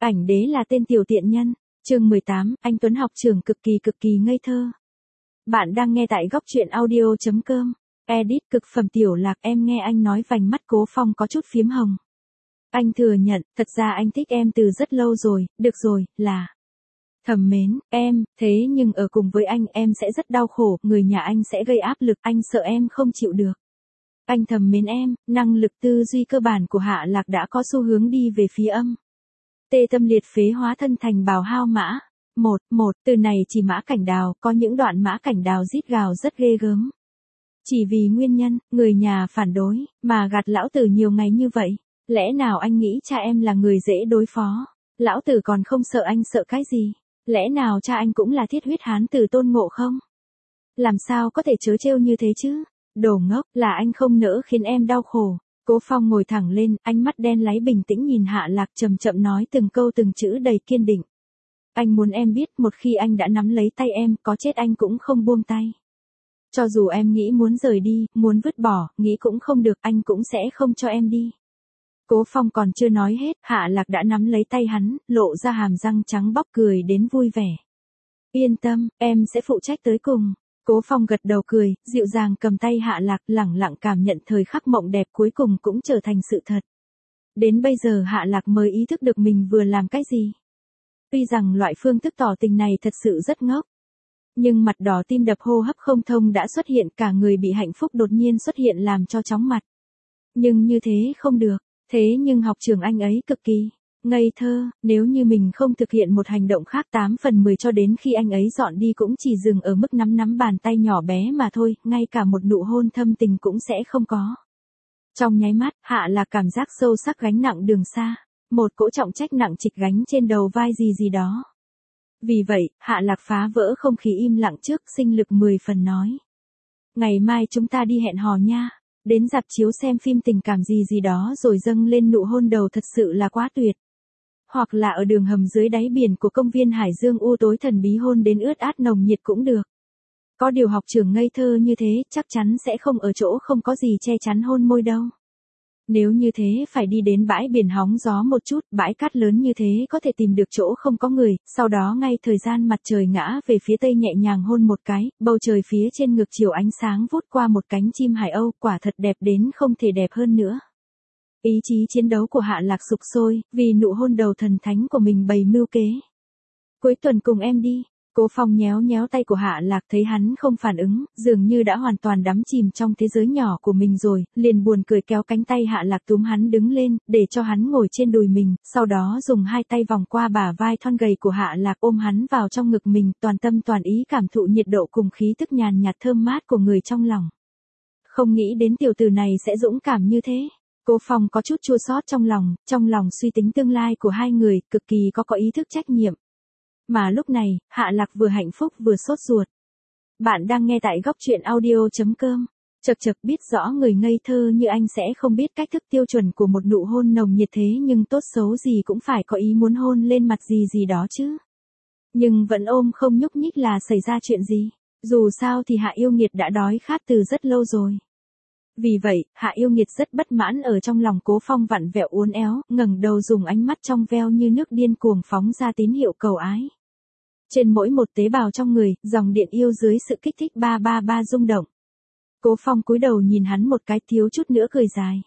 Ảnh đế là tên tiểu tiện nhân. Chương 18, anh Tuấn học trưởng cực kỳ ngây thơ. Bạn đang nghe tại góc truyện audio.com. Edit cực phẩm tiểu lạc, em nghe anh nói vành mắt Cố Phong có chút phiếm hồng. Anh thừa nhận, thật ra anh thích em từ rất lâu rồi, được rồi, là thầm mến em, thế nhưng ở cùng với anh em sẽ rất đau khổ, người nhà anh sẽ gây áp lực, anh sợ em không chịu được. Anh thầm mến em, năng lực tư duy cơ bản của Hạ Lạc đã có xu hướng đi về phía âm. Tê tâm liệt phế hóa thân thành bào hao mã. Một, từ này chỉ Mã Cảnh Đào, có những đoạn Mã Cảnh Đào rít gào rất ghê gớm. Chỉ vì nguyên nhân, người nhà phản đối, mà gạt lão tử nhiều ngày như vậy. Lẽ nào anh nghĩ cha em là người dễ đối phó? Lão tử còn không sợ, anh sợ cái gì? Lẽ nào cha anh cũng là thiết huyết hán tử Tôn Ngộ không? Làm sao có thể trớ trêu như thế chứ? Đồ ngốc, là anh không nỡ khiến em đau khổ. Cố Phong ngồi thẳng lên, ánh mắt đen láy bình tĩnh nhìn Hạ Lạc, chậm chậm nói từng câu từng chữ đầy kiên định. Anh muốn em biết, một khi anh đã nắm lấy tay em, có chết anh cũng không buông tay. Cho dù em nghĩ muốn rời đi, muốn vứt bỏ, nghĩ cũng không được, anh cũng sẽ không cho em đi. Cố Phong còn chưa nói hết, Hạ Lạc đã nắm lấy tay hắn, lộ ra hàm răng trắng bóc, cười đến vui vẻ. Yên tâm, em sẽ phụ trách tới cùng. Cố Phong gật đầu cười, dịu dàng cầm tay Hạ Lạc, lẳng lặng cảm nhận thời khắc mộng đẹp cuối cùng cũng trở thành sự thật. Đến bây giờ Hạ Lạc mới ý thức được mình vừa làm cái gì. Tuy rằng loại phương thức tỏ tình này thật sự rất ngốc. Nhưng mặt đỏ tim đập hô hấp không thông đã xuất hiện, cả người bị hạnh phúc đột nhiên xuất hiện làm cho chóng mặt. Nhưng như thế không được, thế nhưng học trưởng anh ấy cực kỳ ngây thơ, nếu như mình không thực hiện một hành động khác 8 phần 10 cho đến khi anh ấy dọn đi cũng chỉ dừng ở mức nắm bàn tay nhỏ bé mà thôi, ngay cả một nụ hôn thâm tình cũng sẽ không có. Trong nháy mắt, Hạ Lạc cảm giác sâu sắc gánh nặng đường xa, một cỗ trọng trách nặng trịch gánh trên đầu vai gì đó. Vì vậy, Hạ Lạc phá vỡ không khí im lặng trước, sinh lực 10 phần nói. Ngày mai chúng ta đi hẹn hò nha. Đến rạp chiếu xem phim tình cảm gì đó rồi dâng lên nụ hôn đầu thật sự là quá tuyệt. Hoặc là ở đường hầm dưới đáy biển của công viên Hải Dương u tối thần bí hôn đến ướt át nồng nhiệt cũng được. Có điều học trưởng ngây thơ như thế chắc chắn sẽ không ở chỗ không có gì che chắn hôn môi đâu. Nếu như thế phải đi đến bãi biển hóng gió một chút, bãi cát lớn như thế có thể tìm được chỗ không có người, sau đó ngay thời gian mặt trời ngã về phía tây nhẹ nhàng hôn một cái, bầu trời phía trên ngược chiều ánh sáng vút qua một cánh chim hải âu, quả thật đẹp đến không thể đẹp hơn nữa. Ý chí chiến đấu của Hạ Lạc sục sôi, vì nụ hôn đầu thần thánh của mình bày mưu kế. Cuối tuần cùng em đi. Cố Phong nhéo nhéo tay của Hạ Lạc, thấy hắn không phản ứng, dường như đã hoàn toàn đắm chìm trong thế giới nhỏ của mình rồi, liền buồn cười kéo cánh tay Hạ Lạc túm hắn đứng lên, để cho hắn ngồi trên đùi mình, sau đó dùng hai tay vòng qua bả vai thon gầy của Hạ Lạc ôm hắn vào trong ngực mình, toàn tâm toàn ý cảm thụ nhiệt độ cùng khí tức nhàn nhạt thơm mát của người trong lòng. Không nghĩ đến tiểu tử này sẽ dũng cảm như thế. Cố Phong có chút chua xót trong lòng suy tính tương lai của hai người, cực kỳ có ý thức trách nhiệm. Mà lúc này, Hạ Lạc vừa hạnh phúc vừa sốt ruột. Bạn đang nghe tại góc truyện audio.com. Chật biết rõ người ngây thơ như anh sẽ không biết cách thức tiêu chuẩn của một nụ hôn nồng nhiệt thế nhưng tốt xấu gì cũng phải có ý muốn hôn lên mặt gì đó chứ. Nhưng vẫn ôm không nhúc nhích là xảy ra chuyện gì. Dù sao thì Hạ Yêu Nghiệt đã đói khát từ rất lâu rồi. Vì vậy, Hạ Yêu Nghiệt rất bất mãn ở trong lòng Cố Phong vặn vẹo uốn éo, ngẩng đầu dùng ánh mắt trong veo như nước điên cuồng phóng ra tín hiệu cầu ái. Trên mỗi một tế bào trong người, dòng điện yêu dưới sự kích thích ba rung động. Cố Phong cúi đầu nhìn hắn một cái, thiếu chút nữa cười dài.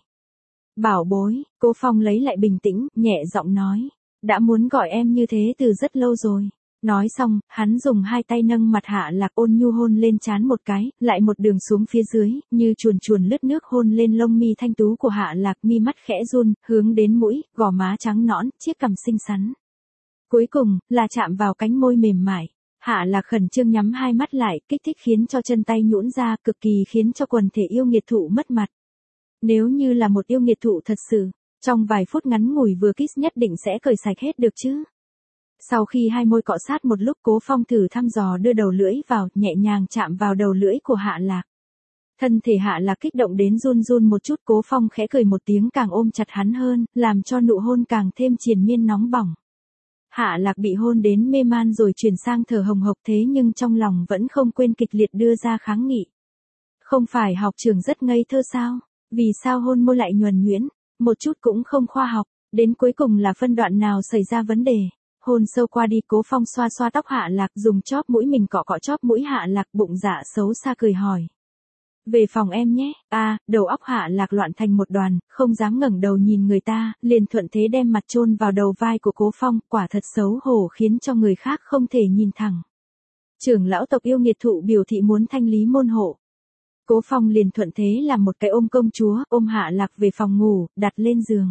Bảo bối, Cố Phong lấy lại bình tĩnh, nhẹ giọng nói. Đã muốn gọi em như thế từ rất lâu rồi. Nói xong, hắn dùng hai tay nâng mặt Hạ Lạc ôn nhu hôn lên trán một cái, lại một đường xuống phía dưới, như chuồn lướt nước hôn lên lông mi thanh tú của Hạ Lạc, mi mắt khẽ run, hướng đến mũi, gò má trắng nõn, chiếc cằm xinh xắn. Cuối cùng, là chạm vào cánh môi mềm mại. Hạ Lạc khẩn trương nhắm hai mắt lại, kích thích khiến cho chân tay nhũn ra, cực kỳ khiến cho quần thể yêu nghiệt thụ mất mặt. Nếu như là một yêu nghiệt thụ thật sự, trong vài phút ngắn ngủi vừa kiss nhất định sẽ cởi sạch hết được chứ. Sau khi hai môi cọ sát một lúc, Cố Phong thử thăm dò đưa đầu lưỡi vào, nhẹ nhàng chạm vào đầu lưỡi của Hạ Lạc. Thân thể Hạ Lạc kích động đến run một chút, Cố Phong khẽ cười một tiếng càng ôm chặt hắn hơn, làm cho nụ hôn càng thêm triền miên nóng bỏng. Hạ Lạc bị hôn đến mê man rồi chuyển sang thở hồng hộc thế nhưng trong lòng vẫn không quên kịch liệt đưa ra kháng nghị. Không phải học trưởng rất ngây thơ sao? Vì sao hôn môi lại nhuần nhuyễn? Một chút cũng không khoa học. Đến cuối cùng là phân đoạn nào xảy ra vấn đề. Hôn sâu qua đi, Cố Phong xoa xoa tóc Hạ Lạc, dùng chóp mũi mình cọ cọ chóp mũi Hạ Lạc, bụng dạ xấu xa cười hỏi. Về phòng em nhé. Đầu óc Hạ Lạc loạn thành một đoàn, không dám ngẩng đầu nhìn người ta, liền thuận thế đem mặt chôn vào đầu vai của Cố Phong, quả thật xấu hổ khiến cho người khác không thể nhìn thẳng. Trưởng lão tộc yêu nghiệt thụ biểu thị muốn thanh lý môn hộ. Cố Phong liền thuận thế làm một cái ôm công chúa, ôm Hạ Lạc về phòng ngủ, đặt lên giường.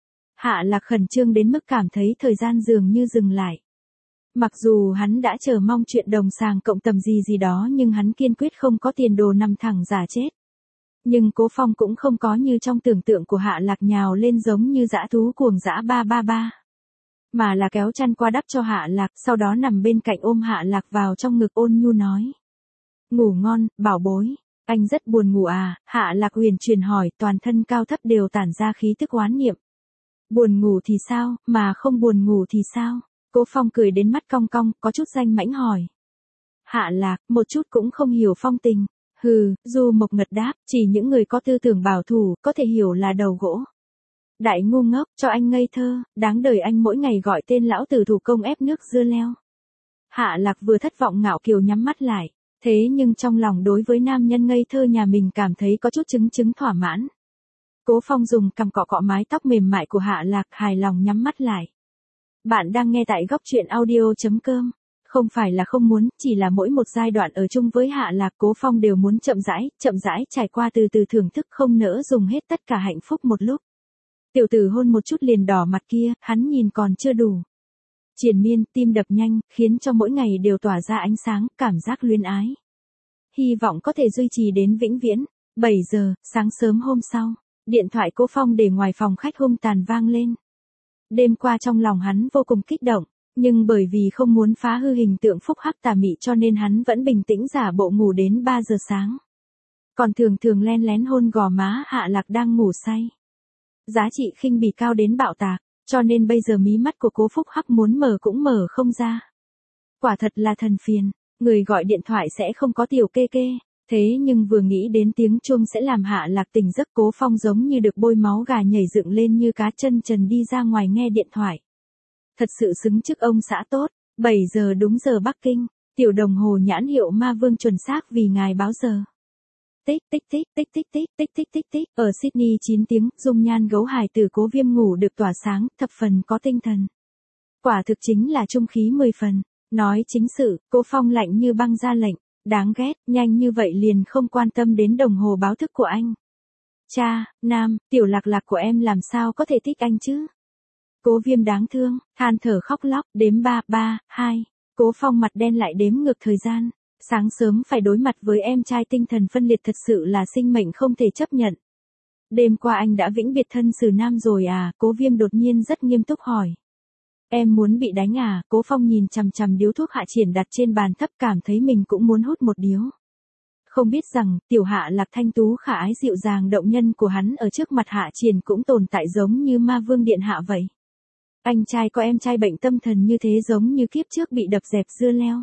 Hạ Lạc khẩn trương đến mức cảm thấy thời gian dường như dừng lại. Mặc dù hắn đã chờ mong chuyện đồng sàng cộng tầm gì đó, nhưng hắn kiên quyết không có tiền đồ nằm thẳng giả chết. Nhưng Cố Phong cũng không có như trong tưởng tượng của Hạ Lạc nhào lên giống như dã thú cuồng dã 333. Mà là kéo chăn qua đắp cho Hạ Lạc, sau đó nằm bên cạnh ôm Hạ Lạc vào trong ngực ôn nhu nói. Ngủ ngon, bảo bối. Anh rất buồn ngủ à? Hạ Lạc huyền truyền hỏi, toàn thân cao thấp đều tản ra khí tức oán niệm. Buồn ngủ thì sao, mà không buồn ngủ thì sao? Cố Phong cười đến mắt cong cong, có chút danh mãnh hỏi. Hạ Lạc, một chút cũng không hiểu phong tình. Hừ, Du Mộc Ngật đáp, chỉ những người có tư tưởng bảo thủ, có thể hiểu là đầu gỗ. Đại ngu ngốc, cho anh ngây thơ, đáng đời anh mỗi ngày gọi tên lão tử thủ công ép nước dưa leo. Hạ Lạc vừa thất vọng ngạo kiều nhắm mắt lại, thế nhưng trong lòng đối với nam nhân ngây thơ nhà mình cảm thấy có chút chứng thỏa mãn. Cố Phong dùng cằm cọ cọ mái tóc mềm mại của Hạ Lạc, hài lòng nhắm mắt lại. Bạn đang nghe tại góc truyện audio.com. Không phải là không muốn, chỉ là mỗi một giai đoạn ở chung với Hạ Lạc, Cố Phong đều muốn chậm rãi trải qua, từ từ thưởng thức, không nỡ dùng hết tất cả hạnh phúc một lúc. Tiểu tử hôn một chút liền đỏ mặt kia, hắn nhìn còn chưa đủ. Triền miên, tim đập nhanh, khiến cho mỗi ngày đều tỏa ra ánh sáng, cảm giác luyến ái. Hy vọng có thể duy trì đến vĩnh viễn. 7 giờ, sáng sớm hôm sau, điện thoại Cố Phong để ngoài phòng khách hung tàn vang lên. Đêm qua trong lòng hắn vô cùng kích động, nhưng bởi vì không muốn phá hư hình tượng phúc hắc tà mị cho nên hắn vẫn bình tĩnh giả bộ ngủ đến 3 giờ sáng. Còn thường len lén hôn gò má Hạ Lạc đang ngủ say. Giá trị khinh bỉ cao đến bạo tạc, cho nên bây giờ mí mắt của Cố Phúc Hắc muốn mở cũng mở không ra. Quả thật là thần phiền, người gọi điện thoại sẽ không có tiểu kê kê, thế nhưng vừa nghĩ đến tiếng chuông sẽ làm Hạ Lạc tỉnh giấc, Cố Phong giống như được bôi máu gà nhảy dựng lên như cá chân trần đi ra ngoài nghe điện thoại. Thật sự xứng chức ông xã tốt, 7 giờ đúng giờ Bắc Kinh, tiểu đồng hồ nhãn hiệu Ma Vương chuẩn xác vì ngài báo giờ. Tích tích tích tích tích tích tích tích tích tích, ở Sydney 9 tiếng, dung nhan gấu hài tử Cố Viêm ngủ được tỏa sáng, thập phần có tinh thần. Quả thực chính là trung khí 10 phần, nói chính sự, Cố Phong lạnh như băng ra lệnh, đáng ghét, nhanh như vậy liền không quan tâm đến đồng hồ báo thức của anh. Cha, Nam, tiểu Lạc Lạc của em làm sao có thể thích anh chứ? Cố Viêm đáng thương, than thở khóc lóc, đếm 3, 3, 2, Cố Phong mặt đen lại đếm ngược thời gian. Sáng sớm phải đối mặt với em trai tinh thần phân liệt thật sự là sinh mệnh không thể chấp nhận. Đêm qua anh đã vĩnh biệt thân xử nam rồi à? Cố Viêm đột nhiên rất nghiêm túc hỏi. Em muốn bị đánh à? Cố Phong nhìn chằm chằm điếu thuốc Hạ Triển đặt trên bàn thấp, cảm thấy mình cũng muốn hút một điếu. Không biết rằng, tiểu Hạ Lạc thanh tú khả ái dịu dàng động nhân của hắn ở trước mặt Hạ Triển cũng tồn tại giống như ma vương điện hạ vậy. Anh trai có em trai bệnh tâm thần như thế giống như kiếp trước bị đập dẹp dưa leo.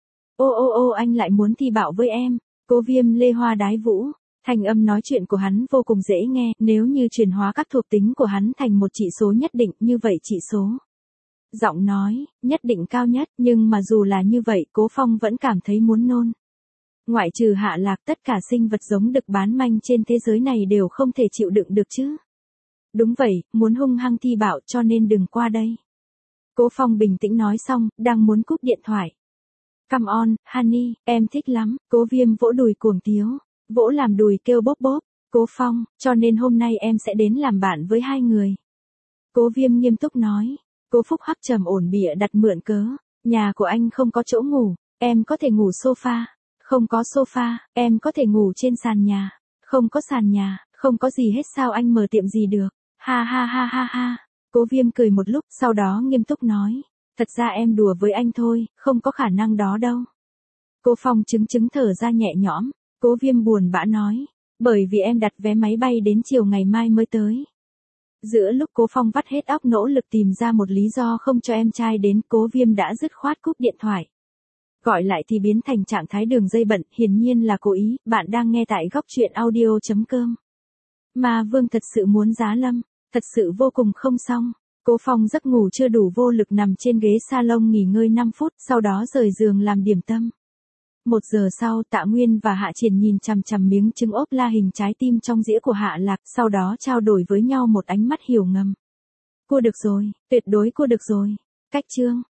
Ô anh lại muốn thi bạo với em. Cố Viêm lê hoa đái vũ. Thành âm nói chuyện của hắn vô cùng dễ nghe, nếu như chuyển hóa các thuộc tính của hắn thành một chỉ số nhất định, như vậy chỉ số. Giọng nói, nhất định cao nhất, nhưng mà dù là như vậy, Cố Phong vẫn cảm thấy muốn nôn. Ngoại trừ Hạ Lạc, tất cả sinh vật giống đực bán manh trên thế giới này đều không thể chịu đựng được chứ. Đúng vậy, muốn hung hăng thi bạo cho nên đừng qua đây. Cố Phong bình tĩnh nói xong, đang muốn cúp điện thoại. Come on, honey, em thích lắm. Cố Viêm vỗ đùi cuồng tiếu, vỗ làm đùi kêu bốp bốp. Cố Phong, cho nên hôm nay em sẽ đến làm bạn với hai người. Cố Viêm nghiêm túc nói. Cố Phúc Hắc trầm ổn bịa đặt mượn cớ. Nhà của anh không có chỗ ngủ, em có thể ngủ sofa. Không có sofa, em có thể ngủ trên sàn nhà. Không có sàn nhà, không có gì hết, sao anh mở tiệm gì được. Ha ha ha ha ha. Cố Viêm cười một lúc, sau đó nghiêm túc nói. Thật ra em đùa với anh thôi, không có khả năng đó đâu. Cố Phong chứng thở ra nhẹ nhõm. Cố Viêm buồn bã nói. Bởi vì em đặt vé máy bay đến chiều ngày mai mới tới. Giữa lúc Cố Phong vắt hết óc nỗ lực tìm ra một lý do không cho em trai đến, Cố Viêm đã dứt khoát cúp điện thoại. Gọi lại thì biến thành trạng thái đường dây bận, hiển nhiên là cố ý. Bạn đang nghe tại góc truyện audio.com. Ma Vương thật sự muốn giá lâm, thật sự vô cùng không xong. Cố Phong giấc ngủ chưa đủ vô lực nằm trên ghế salon nghỉ ngơi 5 phút, sau đó rời giường làm điểm tâm. 1 giờ sau, Tạ Nguyên và Hạ Triển nhìn chằm chằm miếng trứng ốp la hình trái tim trong dĩa của Hạ Lạc, sau đó trao đổi với nhau một ánh mắt hiểu ngầm. Cua được rồi, tuyệt đối cua được rồi. Cách chương